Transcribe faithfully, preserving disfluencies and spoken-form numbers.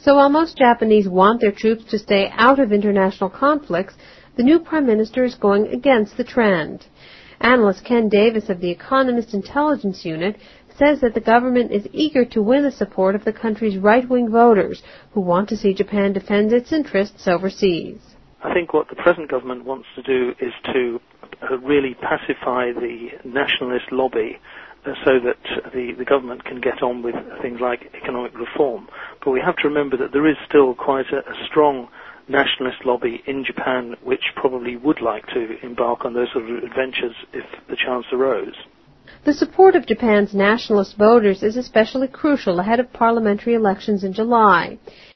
So while most Japanese want their troops to stay out of international conflicts, the new Prime Minister is going against the trend. Analyst Ken Davis of the Economist Intelligence Unit says that the government is eager to win the support of the country's right-wing voters who want to see Japan defend its interests overseas. I think what the present government wants to do is to uh, really pacify the nationalist lobby uh, so that the, the government can get on with things like economic reform. But we have to remember that there is still quite a, a strong nationalist lobby in Japan which probably would like to embark on those sort of adventures if the chance arose. The support of Japan's nationalist voters is especially crucial ahead of parliamentary elections in July.